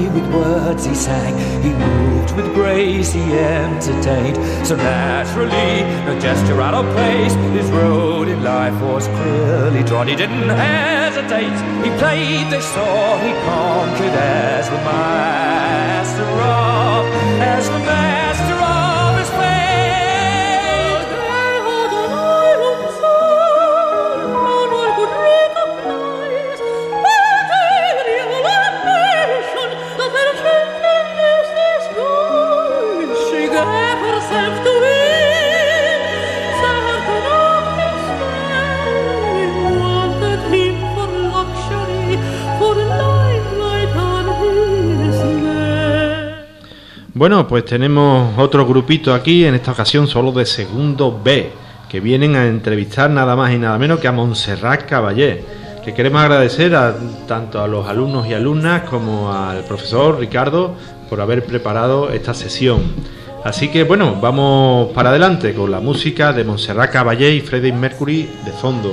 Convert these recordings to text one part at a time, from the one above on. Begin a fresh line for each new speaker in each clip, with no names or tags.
with words he sang, he moved with grace, he entertained. So naturally, no gesture out of place, his road in life was clearly drawn. He didn't hesitate, he played the song, he conquered as the master of his faith.
Bueno, pues tenemos otro grupito aquí, en esta ocasión solo de segundo B, que vienen a entrevistar nada más y nada menos que a Montserrat Caballé. Le queremos agradecer tanto a los alumnos y alumnas como al profesor Ricardo por haber preparado esta sesión. Así que bueno, vamos para adelante con la música de Montserrat Caballé y Freddie Mercury de fondo.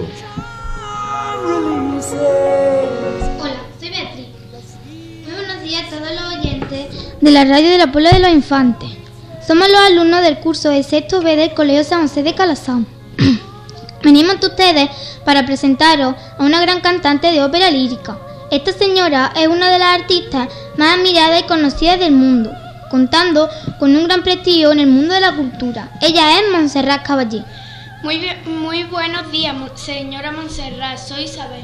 De la radio de la Puebla de los Infantes. Somos los alumnos del curso de sexto B del Colegio San José de Calasán. Venimos ante ustedes para presentaros a una gran cantante de ópera lírica. Esta señora es una de las artistas más admiradas y conocidas del mundo, contando con un gran prestigio en el mundo de la cultura. Ella es Montserrat Caballé.
Muy buenos días, señora Montserrat, soy Isabel.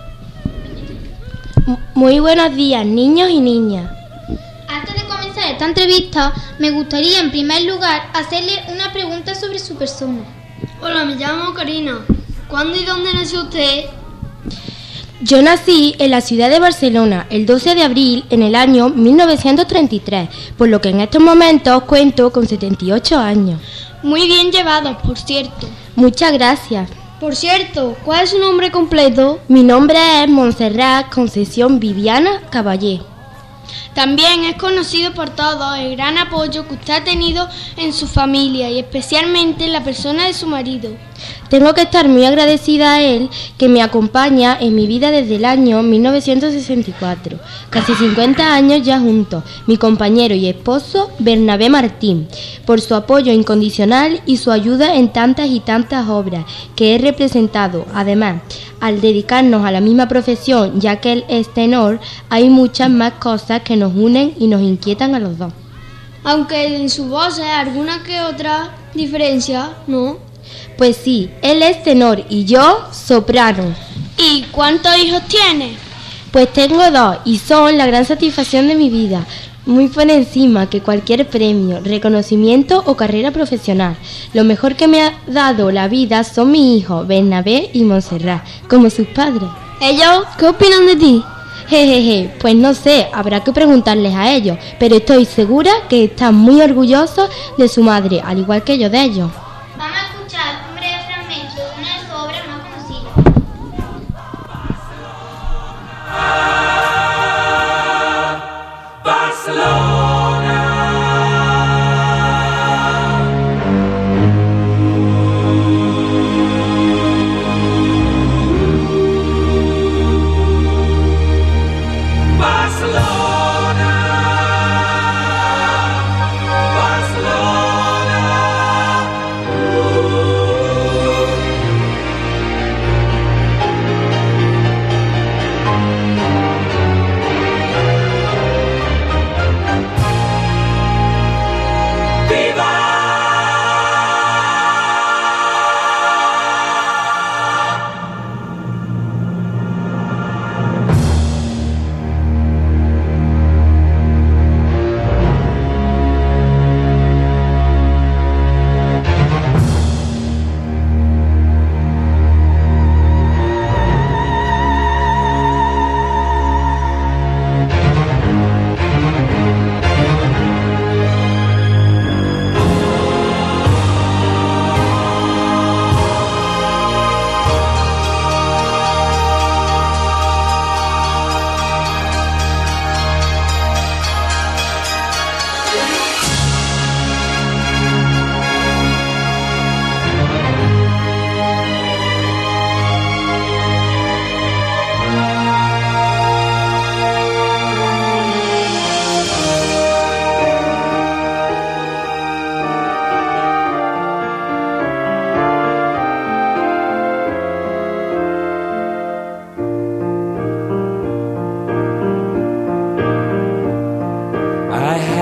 Muy buenos días, niños y niñas.
Antes de comenzar esta entrevista, me gustaría en primer lugar hacerle una pregunta sobre su persona.
Hola, me llamo Karina. ¿Cuándo y dónde nació usted?
Yo nací en la ciudad de Barcelona el 12 de abril en el año 1933, por lo que en estos momentos cuento con 78 años.
Muy bien llevado, por cierto.
Muchas gracias.
Por cierto, ¿cuál es su nombre completo?
Mi nombre es Montserrat Concesión Viviana Caballé.
También es conocido por todos el gran apoyo que usted ha tenido en su familia y especialmente en la persona de su marido.
Tengo que estar muy agradecida a él, que me acompaña en mi vida desde el año 1964. Casi 50 años ya juntos, mi compañero y esposo Bernabé Martín, por su apoyo incondicional y su ayuda en tantas y tantas obras que he representado. Además, al dedicarnos a la misma profesión, ya que él es tenor, hay muchas más cosas que nos unen y nos inquietan a los dos.
Aunque en su voz hay alguna que otra diferencia, ¿no?
Pues sí, él es tenor y yo soprano.
¿Y cuántos hijos tiene?
Pues tengo 2 y son la gran satisfacción de mi vida, muy por encima que cualquier premio, reconocimiento o carrera profesional. Lo mejor que me ha dado la vida son mis hijos, Bernabé y Montserrat, como sus padres.
¿Ellos qué opinan de ti?
Jejeje, pues no sé, habrá que preguntarles a ellos, pero estoy segura que están muy orgullosos de su madre, al igual que yo de ellos.
Vamos a escuchar un breve fragmento de una de sus obras más conocidas.
Barcelona. Barcelona,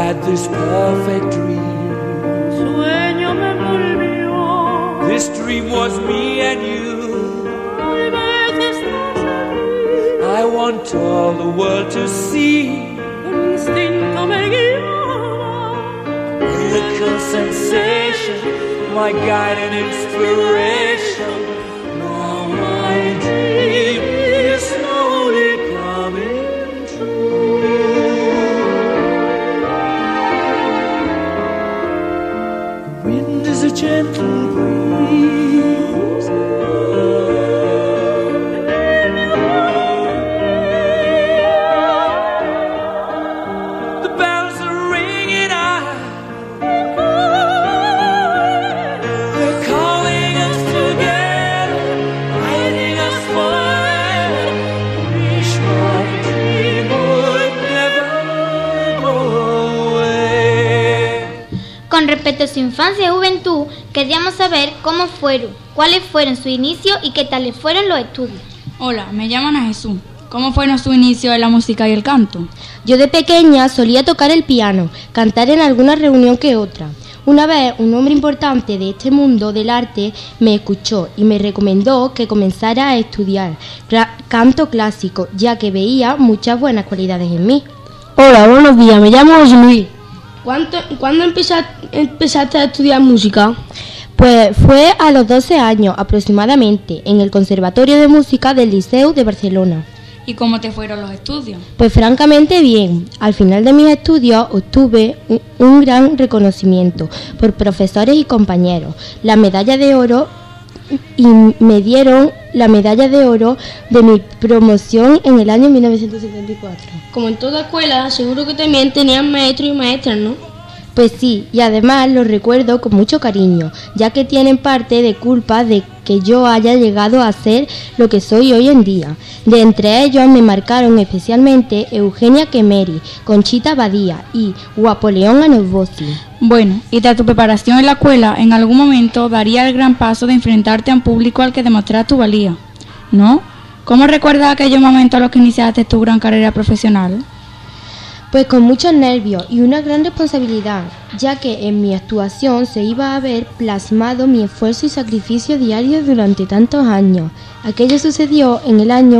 had this perfect dream.
Sueño me envolvió.
This dream was me and you.
Hay veces estás aquí.
I want all the world to see.
El instinto me guiaba.
Miracle sensation, my guide and inspiration. Now my dream is slowly coming true. The wind is a gentle breeze. The bells are ringing out. They're calling us together, guiding us forever. Wish my dream would never go away.
Con respecto a su infancia y juventud, queríamos saber cómo fueron, cuáles fueron sus inicios y qué tales fueron los estudios.
Hola, me llaman a Jesús. ¿Cómo fue nuestro inicio en la música y el canto?
Yo de pequeña solía tocar el piano, cantar en alguna reunión que otra. Una vez un hombre importante de este mundo del arte me escuchó y me recomendó que comenzara a estudiar canto clásico, ya que veía muchas buenas cualidades en mí.
Hola, buenos días, me llamo José Luis. ¿Cuándo empezaste a estudiar música?
Pues fue a los 12 años aproximadamente, en el Conservatorio de Música del Liceu de Barcelona.
¿Y cómo te fueron los estudios?
Pues francamente bien. Al final de mis estudios obtuve un gran reconocimiento por profesores y compañeros. La medalla de oro y me dieron la medalla de oro de mi promoción en el año 1974.
Como en toda escuela, seguro que también tenían maestros y maestras, ¿no?
Pues sí, y además los recuerdo con mucho cariño, ya que tienen parte de culpa de que yo haya llegado a ser lo que soy hoy en día. De entre ellos me marcaron especialmente Eugenia Kemeri, Conchita Badía y Guapoleón Anosbosi.
Bueno, y tras tu preparación en la escuela, en algún momento daría el gran paso de enfrentarte a un público al que demostrar tu valía, ¿no? ¿Cómo recuerdas aquellos momentos a los que iniciaste tu gran carrera profesional?
Pues con muchos nervios y una gran responsabilidad, ya que en mi actuación se iba a ver plasmado mi esfuerzo y sacrificio diario durante tantos años. Aquello sucedió en el año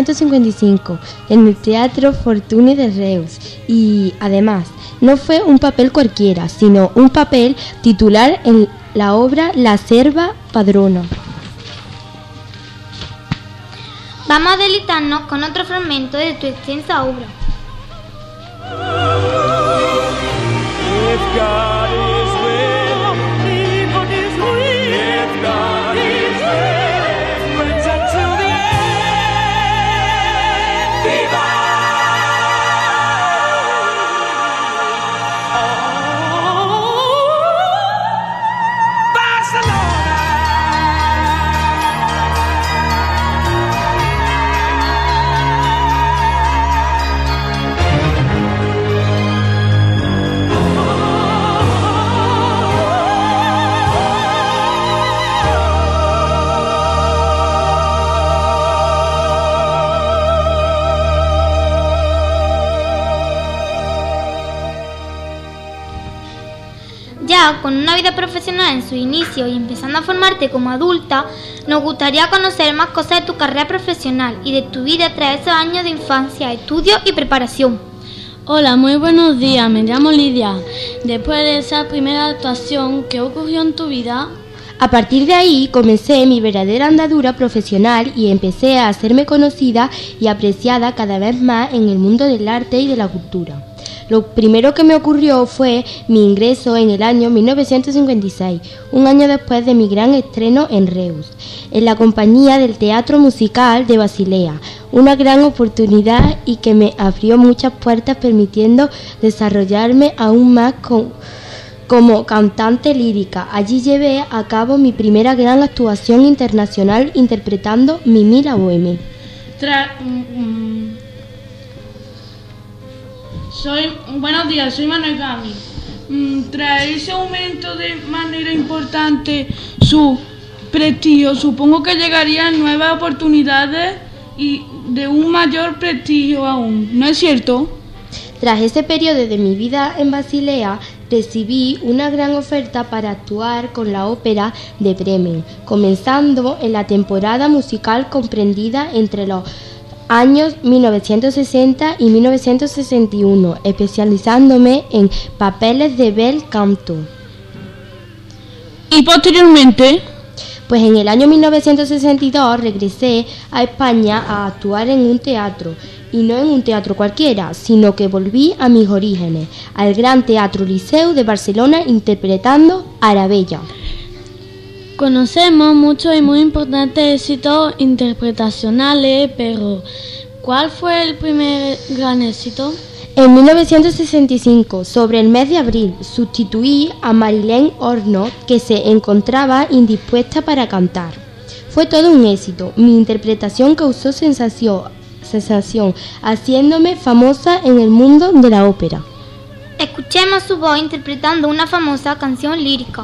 1955 en el Teatro Fortuny de Reus y, además, no fue un papel cualquiera, sino un papel titular en la obra La Serva Padrona.
Vamos a deleitarnos con otro fragmento de tu extensa obra.
If God is with me, if God is with me, friends until the end. Viva!
Ya con una vida profesional en su inicio y empezando a formarte como adulta, nos gustaría conocer más cosas de tu carrera profesional y de tu vida tras esos años de infancia, estudio y preparación.
Hola, muy buenos días, me llamo Lidia. Después de esa primera actuación, ¿qué ocurrió en tu vida?
A partir de ahí comencé mi verdadera andadura profesional y empecé a hacerme conocida y apreciada cada vez más en el mundo del arte y de la cultura. Lo primero que me ocurrió fue mi ingreso en el año 1956, un año después de mi gran estreno en Reus, en la compañía del Teatro Musical de Basilea, una gran oportunidad y que me abrió muchas puertas permitiendo desarrollarme aún más como cantante lírica. Allí llevé a cabo mi primera gran actuación internacional interpretando Mimi la Bohème.
Buenos días, soy Manuel Gami. Tras ese aumento de manera importante su prestigio, supongo que llegarían nuevas oportunidades y de un mayor prestigio aún, ¿no es cierto?
Tras ese periodo de mi vida en Basilea, recibí una gran oferta para actuar con la ópera de Bremen, comenzando en la temporada musical comprendida entre los años 1960 y 1961, especializándome en papeles de bel canto.
¿Y posteriormente?
Pues en el año 1962 regresé a España a actuar en un teatro, y no en un teatro cualquiera, sino que volví a mis orígenes, al Gran Teatro Liceu de Barcelona, interpretando Arabella.
Conocemos muchos y muy importantes éxitos interpretacionales, pero ¿cuál fue el primer gran éxito?
En 1965, sobre el mes de abril, sustituí a Marilén Horno, que se encontraba indispuesta para cantar. Fue todo un éxito. Mi interpretación causó sensación, haciéndome famosa en el mundo de la ópera.
Escuchemos su voz interpretando una famosa canción lírica.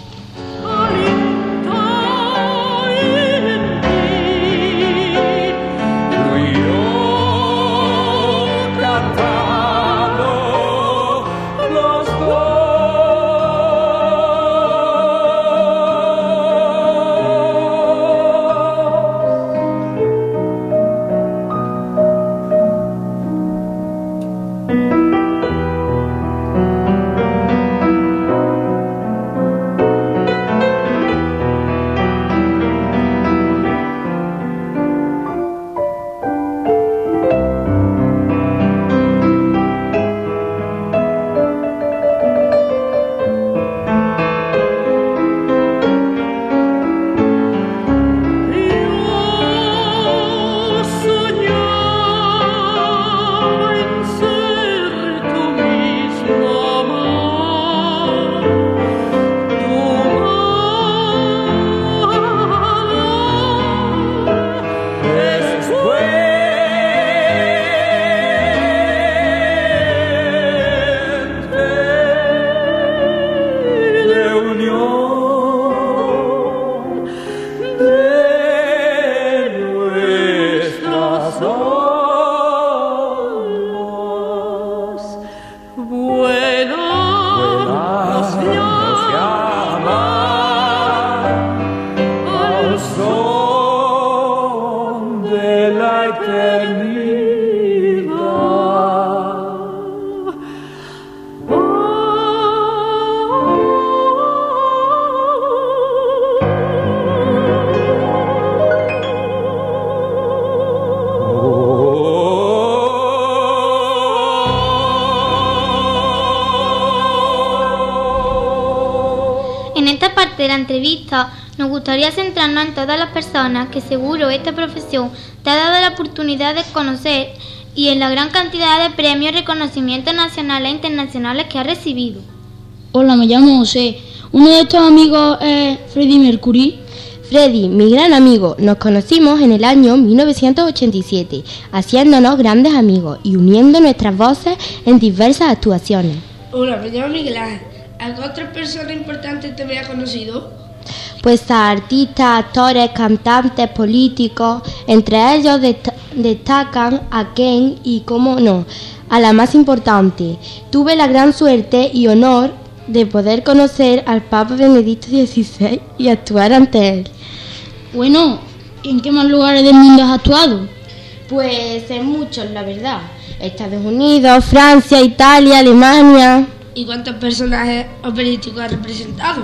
En esta parte de la entrevista nos gustaría centrarnos en todas las personas que seguro esta profesión te ha dado la oportunidad de conocer y en la gran cantidad de premios y reconocimientos nacionales e internacionales que ha recibido.
Hola, me llamo José. Uno de estos amigos es Freddie Mercury.
Freddy, mi gran amigo, nos conocimos en el año 1987, haciéndonos grandes amigos y uniendo nuestras voces en diversas actuaciones.
Hola, me llamo Miguel Ángel. ¿A qué otra persona importante te había conocido?
Pues a artistas, actores, cantantes, políticos. Entre ellos destacan a Ken y, cómo no, a la más importante. Tuve la gran suerte y honor de poder conocer al Papa Benedicto XVI y actuar ante él.
Bueno, ¿en qué más lugares del mundo has actuado?
Pues en muchos, la verdad. Estados Unidos, Francia, Italia, Alemania.
¿Y cuántos personajes operísticos has representado?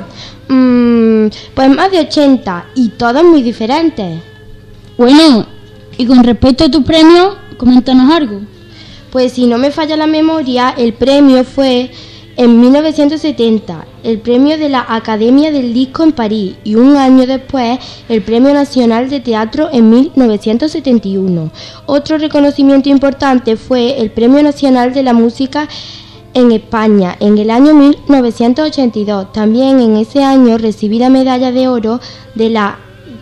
Pues más de 80 y todos muy diferentes.
Bueno, y con respecto a tus premios, coméntanos algo.
Pues si no me falla la memoria, el premio fue en 1970, el premio de la Academia del Disco en París, y un año después el Premio Nacional de Teatro en 1971. Otro reconocimiento importante fue el Premio Nacional de la Música en España en el año 1982. También en ese año recibí la medalla de oro de la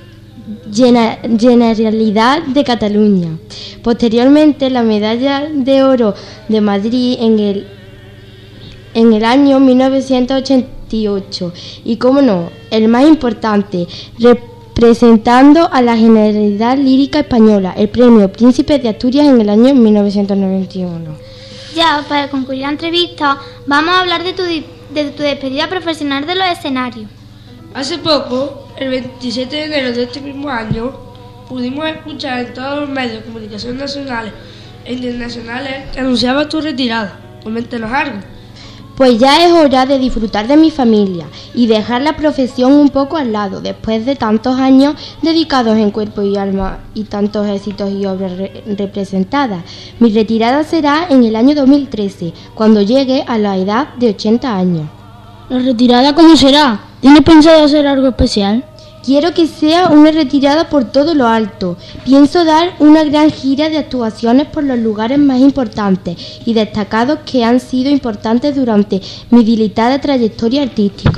Generalidad de Cataluña. Posteriormente la medalla de oro de Madrid en el año 1988 y, como no, el más importante, representando a la Generalidad Lírica Española, el Premio Príncipe de Asturias en el año 1991.
Ya, para concluir la entrevista, vamos a hablar de tu despedida profesional de los escenarios.
Hace poco, el 27 de enero de este mismo año, pudimos escuchar en todos los medios de comunicación nacionales e internacionales que anunciaba tu retirada. Coméntanos algo.
Pues ya es hora de disfrutar de mi familia y dejar la profesión un poco al lado, después de tantos años dedicados en cuerpo y alma y tantos éxitos y obras representadas. Mi retirada será en el año 2013, cuando llegue a la edad de 80 años.
¿La retirada cómo será? ¿Tienes pensado hacer algo especial?
Quiero que sea una retirada por todo lo alto. Pienso dar una gran gira de actuaciones por los lugares más importantes y destacados que han sido importantes durante mi dilatada trayectoria artística.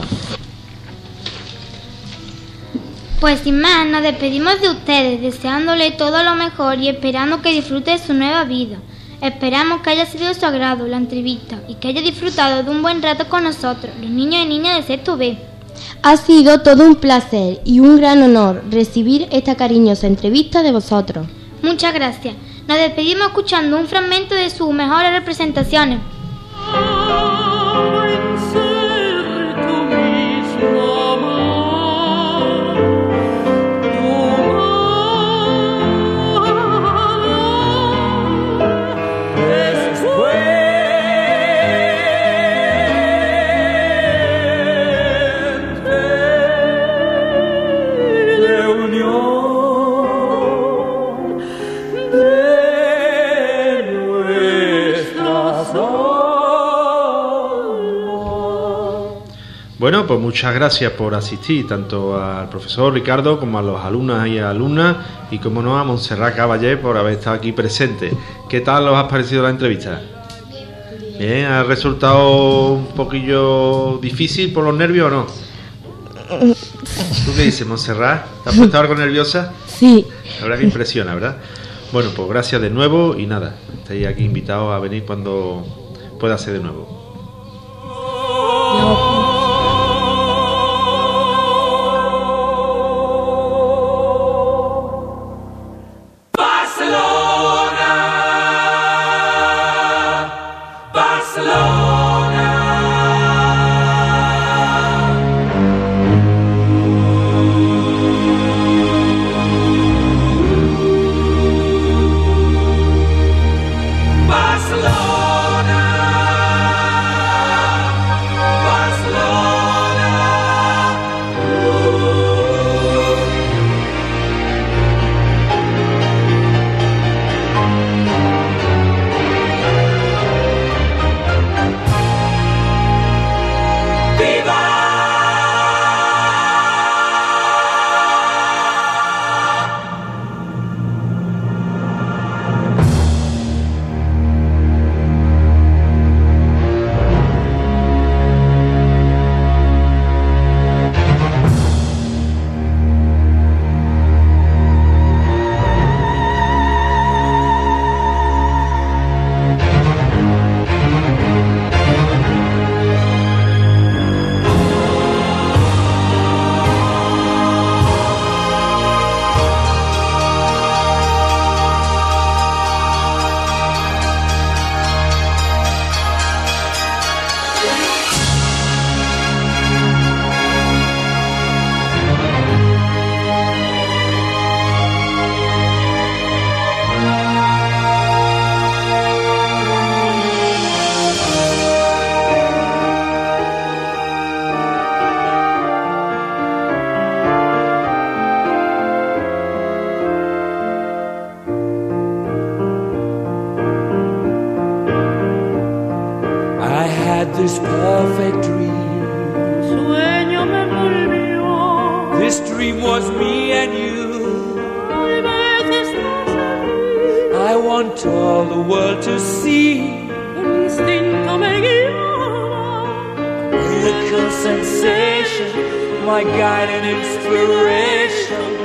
Pues sin más, nos despedimos de ustedes, deseándole todo lo mejor y esperando que disfrute de su nueva vida. Esperamos que haya sido de su agrado la entrevista y que haya disfrutado de un buen rato con nosotros, los niños y niñas de sexto B.
Ha sido todo un placer y un gran honor recibir esta cariñosa entrevista de vosotros.
Muchas gracias. Nos despedimos escuchando un fragmento de sus mejores representaciones.
Bueno, pues muchas gracias por asistir, tanto al profesor Ricardo como a los alumnos y alumnas, y como no a Montserrat Caballé por haber estado aquí presente. ¿Qué tal os ha parecido la entrevista? Bien, ¿ha resultado un poquillo difícil por los nervios o no? ¿Tú qué dices, Montserrat? ¿Te has puesto algo nerviosa?
Sí.
La verdad que impresiona, ¿verdad? Bueno, pues gracias de nuevo y nada, estáis aquí invitados a venir cuando pueda ser de nuevo.
This perfect dream.
Sueño me volvió.
This dream was me and you.
Hay veces estás aquí.
I want all the world to see.
Un instinto me guiaba.
A little sensation, my guide and inspiration.